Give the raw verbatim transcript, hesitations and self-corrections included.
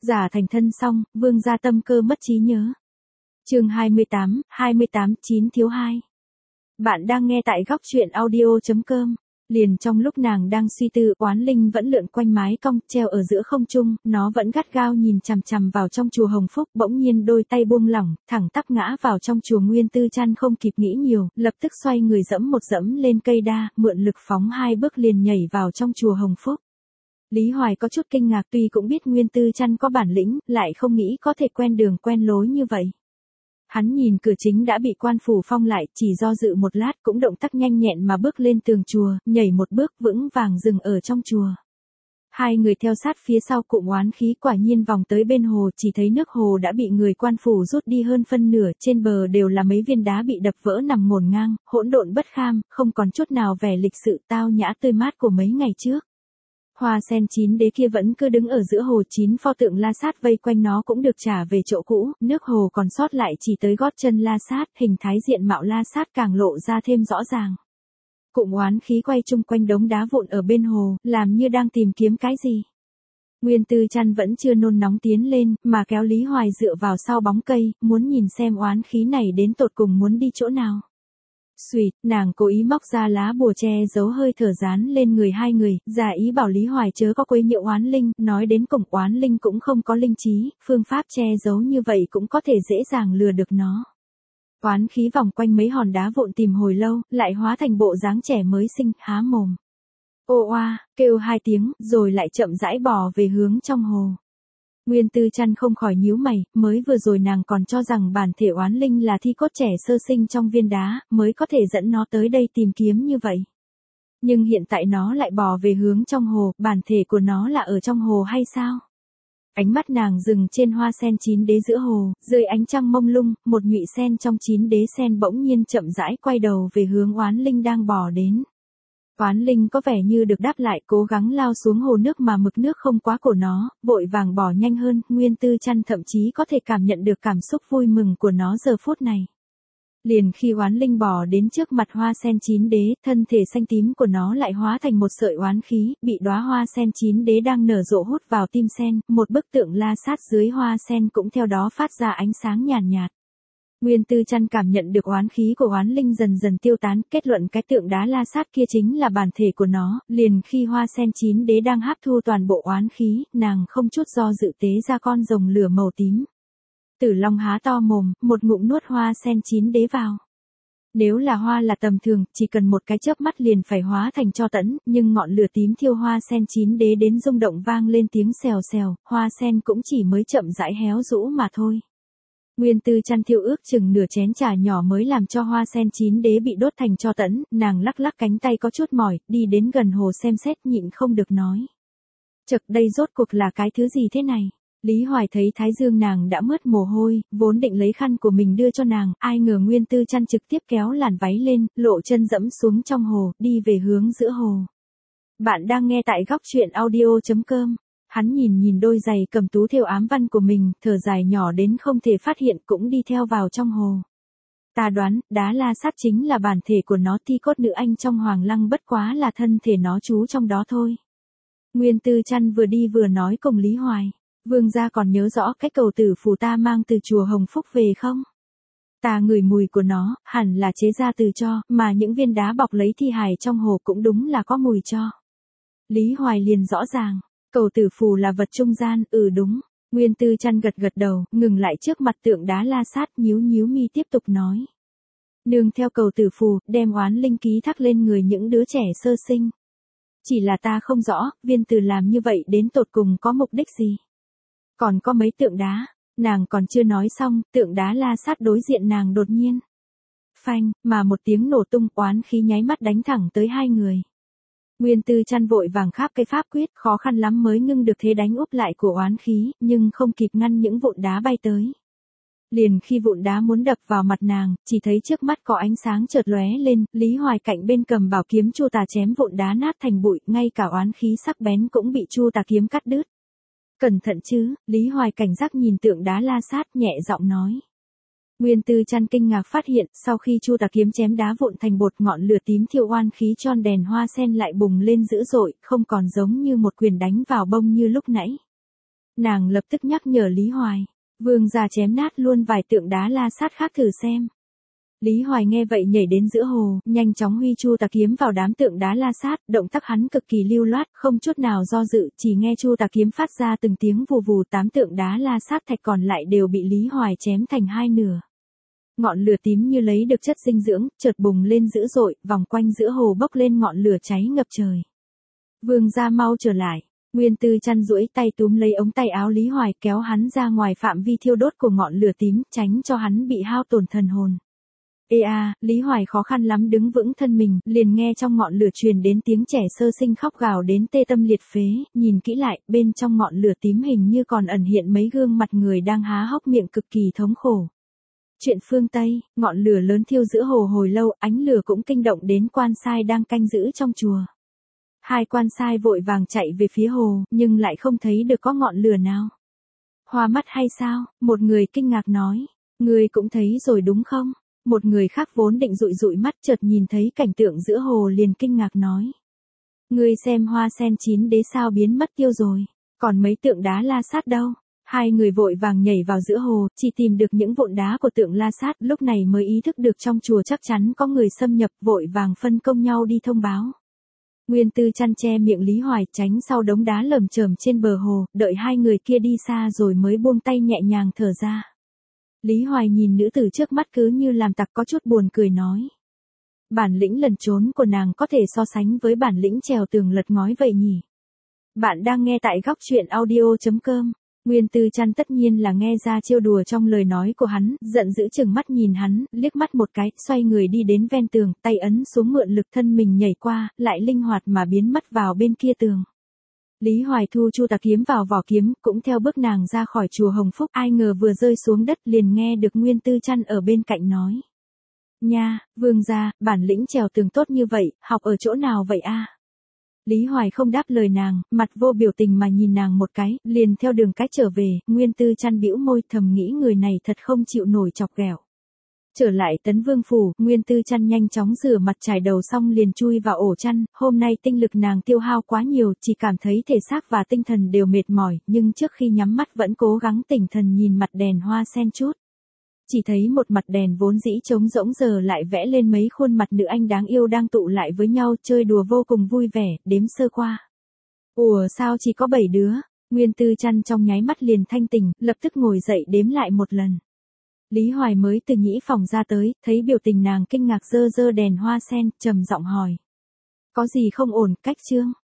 Giả thành thân xong, Vương gia tâm cơ mất trí nhớ. Chương hai mươi tám, hai mươi tám, chín thiếu hai. Bạn đang nghe tại góc truyện audio chấm com. Liền trong lúc nàng đang suy tư, oán linh vẫn lượn quanh mái cong treo ở giữa không trung, nó vẫn gắt gao nhìn chằm chằm vào trong chùa Hồng Phúc, bỗng nhiên đôi tay buông lỏng, thẳng tắp ngã vào trong chùa. Nguyên Tư Trăn không kịp nghĩ nhiều, lập tức xoay người dẫm một dẫm lên cây đa, mượn lực phóng hai bước liền nhảy vào trong chùa Hồng Phúc. Lý Hoài có chút kinh ngạc, tuy cũng biết Nguyên Tư Trăn có bản lĩnh, lại không nghĩ có thể quen đường quen lối như vậy. Hắn nhìn cửa chính đã bị quan phủ phong lại, chỉ do dự một lát cũng động tác nhanh nhẹn mà bước lên tường chùa, nhảy một bước vững vàng dừng ở trong chùa. Hai người theo sát phía sau, cụm oán khí quả nhiên vòng tới bên hồ, chỉ thấy nước hồ đã bị người quan phủ rút đi hơn phân nửa, trên bờ đều là mấy viên đá bị đập vỡ nằm ngổn ngang, hỗn độn bất kham, không còn chút nào vẻ lịch sự tao nhã tươi mát của mấy ngày trước. Hoa sen chín đế kia vẫn cứ đứng ở giữa hồ, chín pho tượng La Sát vây quanh nó cũng được trả về chỗ cũ, nước hồ còn sót lại chỉ tới gót chân La Sát, hình thái diện mạo La Sát càng lộ ra thêm rõ ràng. Cụm oán khí quay chung quanh đống đá vụn ở bên hồ, làm như đang tìm kiếm cái gì. Nguyên Tư Trăn vẫn chưa nôn nóng tiến lên, mà kéo Lý Hoài dựa vào sau bóng cây, muốn nhìn xem oán khí này đến tột cùng muốn đi chỗ nào. Xuỵt, nàng cố ý móc ra lá bùa che giấu hơi thở dán lên người hai người, giả ý bảo Lý Hoài chớ có quấy nhiễu oán linh, nói đến cùng oán linh cũng không có linh trí, phương pháp che giấu như vậy cũng có thể dễ dàng lừa được nó. Oán khí vòng quanh mấy hòn đá vụn tìm hồi lâu, lại hóa thành bộ dáng trẻ mới sinh, há mồm. Ô oa, kêu hai tiếng, rồi lại chậm rãi bò về hướng trong hồ. Nguyên Tư Trăn không khỏi nhíu mày, mới vừa rồi nàng còn cho rằng bản thể oán linh là thi cốt trẻ sơ sinh trong viên đá, mới có thể dẫn nó tới đây tìm kiếm như vậy. Nhưng hiện tại nó lại bò về hướng trong hồ, bản thể của nó là ở trong hồ hay sao? Ánh mắt nàng dừng trên hoa sen chín đế giữa hồ, dưới ánh trăng mông lung, một nhụy sen trong chín đế sen bỗng nhiên chậm rãi quay đầu về hướng oán linh đang bò đến. Oán linh có vẻ như được đáp lại, cố gắng lao xuống hồ nước mà mực nước không quá cổ nó, vội vàng bỏ nhanh hơn. Nguyên Tư Trăn thậm chí có thể cảm nhận được cảm xúc vui mừng của nó giờ phút này. Liền khi oán linh bò đến trước mặt hoa sen chín đế, thân thể xanh tím của nó lại hóa thành một sợi oán khí, bị đóa hoa sen chín đế đang nở rộ hút vào tim sen, một bức tượng La Sát dưới hoa sen cũng theo đó phát ra ánh sáng nhàn nhạt, nhạt. Nguyên Tư Trăn cảm nhận được oán khí của oán linh dần dần tiêu tán, kết luận cái tượng đá La Sát kia chính là bản thể của nó, liền khi hoa sen chín đế đang hấp thu toàn bộ oán khí, nàng không chút do dự tế ra con rồng lửa màu tím. Tử Long há to mồm, một ngụm nuốt hoa sen chín đế vào. Nếu là hoa là tầm thường, chỉ cần một cái chớp mắt liền phải hóa thành tro tẫn, nhưng ngọn lửa tím thiêu hoa sen chín đế đến rung động vang lên tiếng xèo xèo, hoa sen cũng chỉ mới chậm rãi héo rũ mà thôi. Nguyên Tư Trăn thiêu ước chừng nửa chén trà nhỏ mới làm cho hoa sen chín đế bị đốt thành tro tẫn, nàng lắc lắc cánh tay có chút mỏi, đi đến gần hồ xem xét nhịn không được nói. Chậc, đây rốt cuộc là cái thứ gì thế này? Lý Hoài thấy thái dương nàng đã mướt mồ hôi, vốn định lấy khăn của mình đưa cho nàng, ai ngờ Nguyên Tư Trăn trực tiếp kéo làn váy lên, lộ chân dẫm xuống trong hồ, đi về hướng giữa hồ. Bạn đang nghe tại góc truyện audio chấm com. Hắn nhìn nhìn đôi giày cầm tú thêu ám văn của mình, thở dài nhỏ đến không thể phát hiện, cũng đi theo vào trong hồ. Ta đoán, đá La Sát chính là bản thể của nó, thi cốt nữ anh trong hoàng lăng bất quá là thân thể nó trú trong đó thôi. Nguyên Tư Trăn vừa đi vừa nói cùng Lý Hoài. Vương gia còn nhớ rõ cái cầu tử phù ta mang từ chùa Hồng Phúc về không? Ta ngửi mùi của nó, hẳn là chế ra từ tro, mà những viên đá bọc lấy thi hài trong hồ cũng đúng là có mùi tro. Lý Hoài liền rõ ràng. Cầu tử phù là vật trung gian, ừ đúng. Nguyên Tư Trăn gật gật đầu, ngừng lại trước mặt tượng đá La Sát, nhíu nhíu mi tiếp tục nói. Nương theo cầu tử phù, đem oán linh ký thác lên người những đứa trẻ sơ sinh. Chỉ là ta không rõ, viên từ làm như vậy đến tột cùng có mục đích gì. Còn có mấy tượng đá, nàng còn chưa nói xong, tượng đá La Sát đối diện nàng đột nhiên. Phanh, mà một tiếng nổ tung, oán khí nháy mắt đánh thẳng tới hai người. Nguyên Tư Trăn vội vàng kháp cái pháp quyết, khó khăn lắm mới ngưng được thế đánh úp lại của oán khí, nhưng không kịp ngăn những vụn đá bay tới. Liền khi vụn đá muốn đập vào mặt nàng, chỉ thấy trước mắt có ánh sáng chợt lóe lên, Lý Hoài cạnh bên cầm bảo kiếm Chu Tà chém vụn đá nát thành bụi, ngay cả oán khí sắc bén cũng bị Chu Tà kiếm cắt đứt. Cẩn thận chứ, Lý Hoài cảnh giác nhìn tượng đá La Sát, nhẹ giọng nói. Nguyên Tư Trăn kinh ngạc phát hiện, sau khi Chu Tà kiếm chém đá vụn thành bột, ngọn lửa tím thiêu oan khí tròn đèn hoa sen lại bùng lên dữ dội, không còn giống như một quyền đánh vào bông như lúc nãy. Nàng lập tức nhắc nhở Lý Hoài. Vương gia chém nát luôn vài tượng đá la sát khác thử xem. Lý Hoài nghe vậy nhảy đến giữa hồ, nhanh chóng huy chu tà kiếm vào đám tượng đá la sát, động tác hắn cực kỳ lưu loát, không chút nào do dự, chỉ nghe chu tà kiếm phát ra từng tiếng vù vù, tám tượng đá la sát thạch còn lại đều bị Lý Hoài chém thành hai nửa. Ngọn lửa tím như lấy được chất dinh dưỡng, chợt bùng lên dữ dội, vòng quanh giữa hồ bốc lên ngọn lửa cháy ngập trời. Vương gia mau trở lại. Nguyên Tư Chăn duỗi tay túm lấy ống tay áo Lý Hoài, kéo hắn ra ngoài phạm vi thiêu đốt của ngọn lửa tím, tránh cho hắn bị hao tổn thần hồn. Ê a, Lý Hoài khó khăn lắm đứng vững thân mình, liền nghe trong ngọn lửa truyền đến tiếng trẻ sơ sinh khóc gào đến tê tâm liệt phế, nhìn kỹ lại, bên trong ngọn lửa tím hình như còn ẩn hiện mấy gương mặt người đang há hốc miệng cực kỳ thống khổ. Chuyện phương Tây, ngọn lửa lớn thiêu giữa hồ hồi lâu, ánh lửa cũng kinh động đến quan sai đang canh giữ trong chùa. Hai quan sai vội vàng chạy về phía hồ, nhưng lại không thấy được có ngọn lửa nào. Hoa mắt hay sao? Một người kinh ngạc nói. Người cũng thấy rồi đúng không? Một người khác vốn định dụi dụi mắt chợt nhìn thấy cảnh tượng giữa hồ liền kinh ngạc nói. Người xem hoa sen chín đế sao biến mất tiêu rồi, còn mấy tượng đá la sát đâu? Hai người vội vàng nhảy vào giữa hồ, chỉ tìm được những vụn đá của tượng la sát, lúc này mới ý thức được trong chùa chắc chắn có người xâm nhập, vội vàng phân công nhau đi thông báo. Nguyên Tư Chăn che miệng Lý Hoài, tránh sau đống đá lởm chởm trên bờ hồ, đợi hai người kia đi xa rồi mới buông tay nhẹ nhàng thở ra. Lý Hoài nhìn nữ tử trước mắt cứ như làm tặc, có chút buồn cười nói. Bản lĩnh lẩn trốn của nàng có thể so sánh với bản lĩnh trèo tường lật ngói vậy nhỉ? Bạn đang nghe tại góc truyện audio chấm com. Nguyên Tư Chăn tất nhiên là nghe ra trêu đùa trong lời nói của hắn, giận dữ chừng mắt nhìn hắn, liếc mắt một cái, xoay người đi đến ven tường, tay ấn xuống mượn lực thân mình nhảy qua, lại linh hoạt mà biến mất vào bên kia tường. Lý Hoài thu chu tà kiếm vào vỏ kiếm, cũng theo bước nàng ra khỏi chùa Hồng Phúc, ai ngờ vừa rơi xuống đất liền nghe được Nguyên Tư Chăn ở bên cạnh nói. Nha, vương gia, bản lĩnh trèo tường tốt như vậy, học ở chỗ nào vậy a? Lý Hoài không đáp lời nàng, mặt vô biểu tình mà nhìn nàng một cái, liền theo đường cách trở về. Nguyên Tư Chăn bĩu môi thầm nghĩ người này thật không chịu nổi chọc ghẹo. Trở lại Tấn Vương phủ, Nguyên Tư Chăn nhanh chóng rửa mặt chải đầu xong liền chui vào ổ chăn, hôm nay tinh lực nàng tiêu hao quá nhiều, chỉ cảm thấy thể xác và tinh thần đều mệt mỏi, nhưng trước khi nhắm mắt vẫn cố gắng tỉnh thần nhìn mặt đèn hoa sen chút. Chỉ thấy một mặt đèn vốn dĩ trống rỗng giờ lại vẽ lên mấy khuôn mặt nữ anh đáng yêu đang tụ lại với nhau chơi đùa vô cùng vui vẻ, đếm sơ qua. Ủa sao chỉ có bảy đứa? Nguyên Tư Chăn trong nháy mắt liền thanh tỉnh, lập tức ngồi dậy đếm lại một lần. Lý Hoài mới từ nhĩ phòng ra tới, thấy biểu tình nàng kinh ngạc dơ dơ đèn hoa sen, trầm giọng hỏi. Có gì không ổn, cách trương?